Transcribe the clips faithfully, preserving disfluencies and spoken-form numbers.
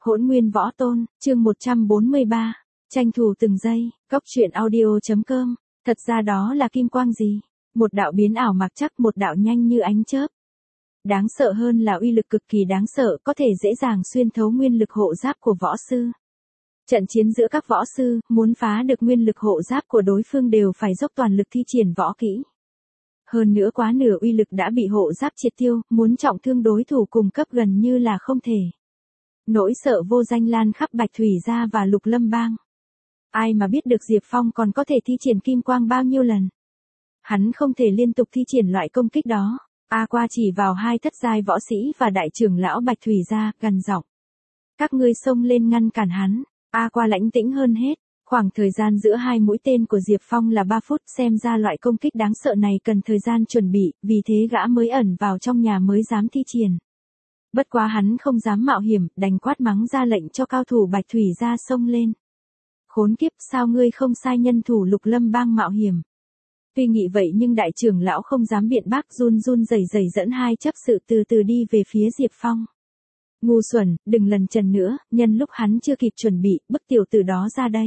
Hỗn Nguyên Võ Tôn, chương một trăm bốn mươi ba, tranh thủ từng giây, cốc truyện audio.com, thật ra đó là kim quang gì? Một đạo biến ảo mặc chắc, một đạo nhanh như ánh chớp. Đáng sợ hơn là uy lực cực kỳ đáng sợ, có thể dễ dàng xuyên thấu nguyên lực hộ giáp của võ sư. Trận chiến giữa các võ sư, muốn phá được nguyên lực hộ giáp của đối phương đều phải dốc toàn lực thi triển võ kỹ. Hơn nữa quá nửa uy lực đã bị hộ giáp triệt tiêu, muốn trọng thương đối thủ cùng cấp gần như là không thể. Nỗi sợ vô danh lan khắp Bạch Thủy Gia và Lục Lâm Bang. Ai mà biết được Diệp Phong còn có thể thi triển kim quang bao nhiêu lần. Hắn không thể liên tục thi triển loại công kích đó. A Qua chỉ vào hai thất giai võ sĩ và đại trưởng lão Bạch Thủy Gia, gần giọng. Các ngươi xông lên ngăn cản hắn. A Qua lãnh tĩnh hơn hết. Khoảng thời gian giữa hai mũi tên của Diệp Phong là ba phút, xem ra loại công kích đáng sợ này cần thời gian chuẩn bị, vì thế gã mới ẩn vào trong nhà mới dám thi triển. Bất quá hắn không dám mạo hiểm, đành quát mắng ra lệnh cho cao thủ Bạch Thủy Gia xông lên. Khốn kiếp, sao ngươi không sai nhân thủ Lục Lâm Bang mạo hiểm? Tuy nghĩ vậy nhưng đại trưởng lão không dám biện bác, run run rẩy rẩy dẫn hai chấp sự từ từ đi về phía Diệp Phong. Ngu xuẩn, đừng lần trần nữa, nhân lúc hắn chưa kịp chuẩn bị, bức tiểu tử đó ra đây.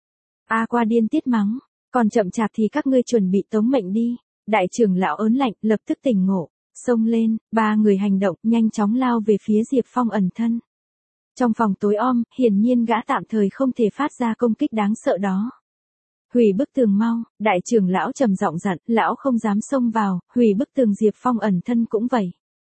A Qua điên tiết mắng, còn chậm chạp thì các ngươi chuẩn bị tống mệnh đi. Đại trưởng lão ớn lạnh, lập tức tỉnh ngộ, xông lên, ba người hành động, nhanh chóng lao về phía Diệp Phong ẩn thân. Trong phòng tối om, hiển nhiên gã tạm thời không thể phát ra công kích đáng sợ đó. Hủy bức tường mau, đại trưởng lão trầm giọng dặn, lão không dám xông vào, hủy bức tường Diệp Phong ẩn thân cũng vậy.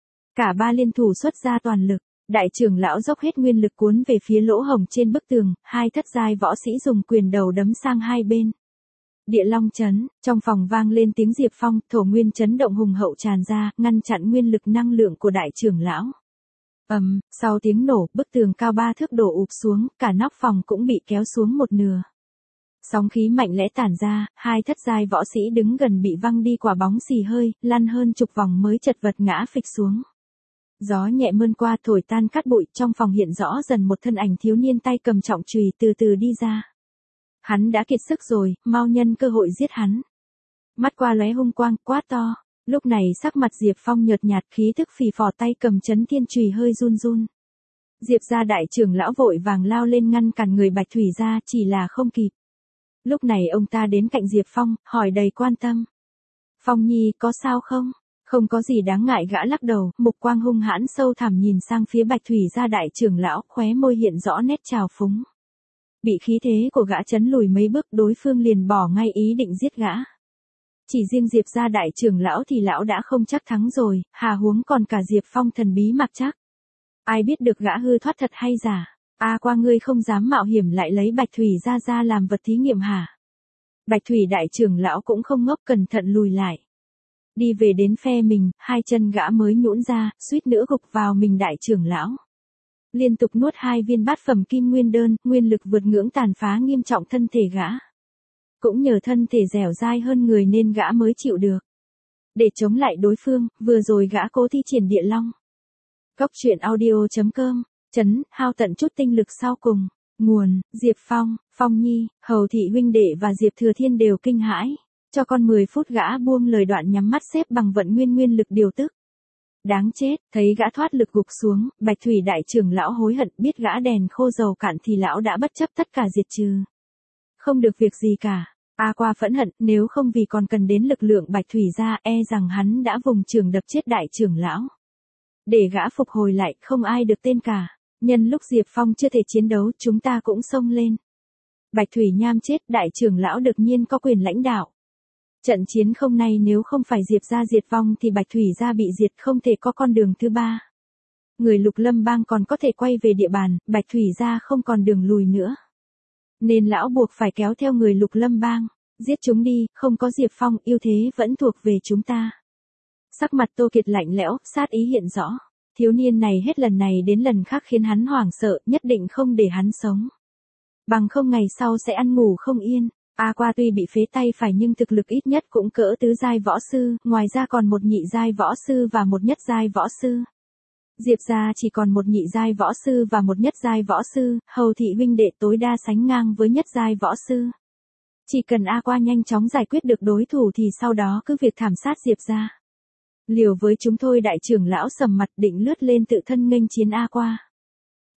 Cả ba liên thủ xuất ra toàn lực. Đại trưởng lão dốc hết nguyên lực cuốn về phía lỗ hổng trên bức tường, hai thất giai võ sĩ dùng quyền đầu đấm sang hai bên. Địa Long chấn, trong phòng vang lên tiếng Diệp Phong, thổ nguyên chấn động hùng hậu tràn ra, ngăn chặn nguyên lực năng lượng của đại trưởng lão. Ầm, um, sau tiếng nổ, bức tường cao ba thước đổ ụp xuống, cả nóc phòng cũng bị kéo xuống một nửa. Sóng khí mạnh lẽ tản ra, hai thất giai võ sĩ đứng gần bị văng đi quả bóng xì hơi, lăn hơn chục vòng mới chật vật ngã phịch xuống. Gió nhẹ mơn qua thổi tan cát bụi, trong phòng hiện rõ dần một thân ảnh thiếu niên tay cầm trọng chùy từ từ đi ra. Hắn đã kiệt sức rồi, mau nhân cơ hội giết hắn. Mắt qua lóe hung quang, quát to. Lúc này sắc mặt Diệp Phong nhợt nhạt, khí thức phì phò, tay cầm chấn thiên chùy hơi run run. Diệp gia đại trưởng lão vội vàng lao lên ngăn cản người Bạch Thủy Gia, chỉ là không kịp. Lúc này ông ta đến cạnh Diệp Phong, hỏi đầy quan tâm. Phong nhi, có sao không? Không có gì đáng ngại, gã lắc đầu, mục quang hung hãn sâu thẳm nhìn sang phía Bạch Thủy Gia đại trưởng lão, khóe môi hiện rõ nét trào phúng. Bị khí thế của gã chấn lùi mấy bước, đối phương liền bỏ ngay ý định giết gã. Chỉ riêng Diệp gia đại trưởng lão thì lão đã không chắc thắng rồi, hà huống còn cả Diệp Phong thần bí mặc chắc. Ai biết được gã hư thoát thật hay giả? A Qua, ngươi không dám mạo hiểm lại lấy Bạch Thủy Gia ra làm vật thí nghiệm hả? Bạch Thủy đại trưởng lão cũng không ngốc, cẩn thận lùi lại. Đi về đến phe mình, hai chân gã mới nhũn ra, suýt nữa gục vào mình đại trưởng lão. Liên tục nuốt hai viên bát phẩm kim nguyên đơn, nguyên lực vượt ngưỡng tàn phá nghiêm trọng thân thể gã. Cũng nhờ thân thể dẻo dai hơn người nên gã mới chịu được. Để chống lại đối phương, vừa rồi gã cố thi triển địa long. Cốc truyện audio.com, chấn, hao tận chút tinh lực sau cùng. Nguồn, Diệp Phong, Phong Nhi, Hầu Thị huynh đệ và Diệp Thừa Thiên đều kinh hãi. Cho con mười phút, gã buông lời đoạn nhắm mắt xếp bằng vận nguyên nguyên lực điều tức. Đáng chết, thấy gã thoát lực gục xuống, Bạch Thủy đại trưởng lão hối hận, biết gã đèn khô dầu cạn thì lão đã bất chấp tất cả diệt trừ. Không được việc gì cả. A Qua phẫn hận, nếu không vì còn cần đến lực lượng Bạch Thủy Gia, e rằng hắn đã vùng trường đập chết đại trưởng lão. Để gã phục hồi lại, không ai được tên cả. Nhân lúc Diệp Phong chưa thể chiến đấu, chúng ta cũng xông lên. Bạch Thủy Nham chết, đại trưởng lão đương nhiên có quyền lãnh đạo. Trận chiến hôm nay nếu không phải Diệp gia diệt vong thì Bạch Thủy Gia bị diệt, không thể có con đường thứ ba. Người Lục Lâm Bang còn có thể quay về địa bàn, Bạch Thủy Gia không còn đường lùi nữa. Nên lão buộc phải kéo theo người Lục Lâm Bang, giết chúng đi, không có Diệp Phong, ưu thế vẫn thuộc về chúng ta. Sắc mặt Tô Kiệt lạnh lẽo, sát ý hiện rõ. Thiếu niên này hết lần này đến lần khác khiến hắn hoảng sợ, nhất định không để hắn sống. Bằng không ngày sau sẽ ăn ngủ không yên. A Qua tuy bị phế tay phải nhưng thực lực ít nhất cũng cỡ tứ giai võ sư, ngoài ra còn một nhị giai võ sư và một nhất giai võ sư. Diệp gia chỉ còn một nhị giai võ sư và một nhất giai võ sư, Hầu Thị huynh đệ tối đa sánh ngang với nhất giai võ sư. Chỉ cần A Qua nhanh chóng giải quyết được đối thủ thì sau đó cứ việc thảm sát Diệp gia. Liều với chúng thôi, đại trưởng lão sầm mặt định lướt lên tự thân nghênh chiến A Qua.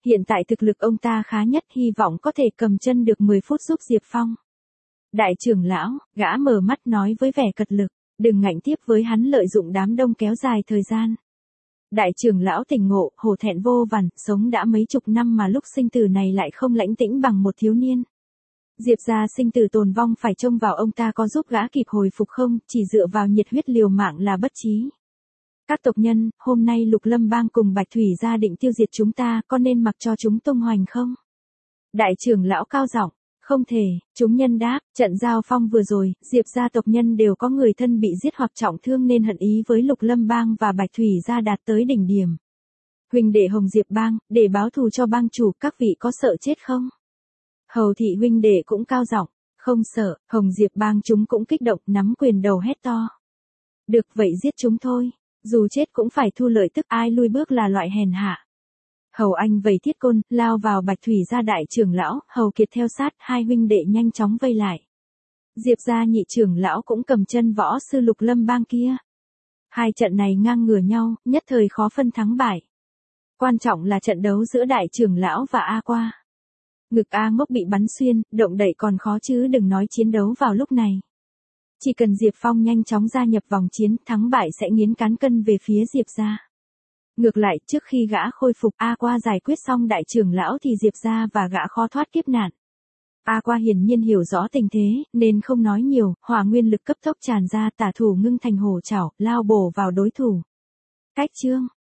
Hiện tại thực lực ông ta khá nhất, hy vọng có thể cầm chân được mười phút giúp Diệp Phong. Đại trưởng lão, gã mở mắt nói với vẻ cật lực, đừng ngạnh tiếp với hắn lợi dụng đám đông kéo dài thời gian. Đại trưởng lão tỉnh ngộ, hổ thẹn vô vàn, sống đã mấy chục năm mà lúc sinh tử này lại không lãnh tĩnh bằng một thiếu niên. Diệp gia sinh tử tồn vong phải trông vào ông ta có giúp gã kịp hồi phục không, chỉ dựa vào nhiệt huyết liều mạng là bất trí. Các tộc nhân, hôm nay Lục Lâm Bang cùng Bạch Thủy gia định tiêu diệt chúng ta, có nên mặc cho chúng tung hoành không? Đại trưởng lão cao giọng, không thể, chúng nhân đáp, trận giao phong vừa rồi, Diệp gia tộc nhân đều có người thân bị giết hoặc trọng thương nên hận ý với Lục Lâm Bang và Bạch Thủy gia đạt tới đỉnh điểm. Huynh đệ Hồng Diệp Bang, để báo thù cho bang chủ, các vị có sợ chết không? Hầu thị huynh đệ cũng cao giọng, không sợ. Hồng Diệp Bang chúng cũng kích động, nắm quyền đầu hét to. Được vậy giết chúng thôi, dù chết cũng phải thu lợi tức, ai lui bước là loại hèn hạ. Hầu Anh vẩy thiết côn, lao vào Bạch Thủy gia đại trưởng lão, Hầu Kiệt theo sát, hai huynh đệ nhanh chóng vây lại. Diệp gia nhị trưởng lão cũng cầm chân võ sư Lục Lâm Bang kia. Hai trận này ngang ngửa nhau, nhất thời khó phân thắng bại. Quan trọng là trận đấu giữa đại trưởng lão và A Qua. Ngực A Ngốc bị bắn xuyên, động đậy còn khó chứ đừng nói chiến đấu vào lúc này. Chỉ cần Diệp Phong nhanh chóng gia nhập vòng chiến, thắng bại sẽ nghiến cán cân về phía Diệp gia. Ngược lại, trước khi gã khôi phục A Qua giải quyết xong đại trưởng lão thì Diệp gia và gã khó thoát kiếp nạn. A Qua hiển nhiên hiểu rõ tình thế, nên không nói nhiều, hỏa nguyên lực cấp tốc tràn ra, tả thủ ngưng thành hổ chảo, lao bổ vào đối thủ. Cách chương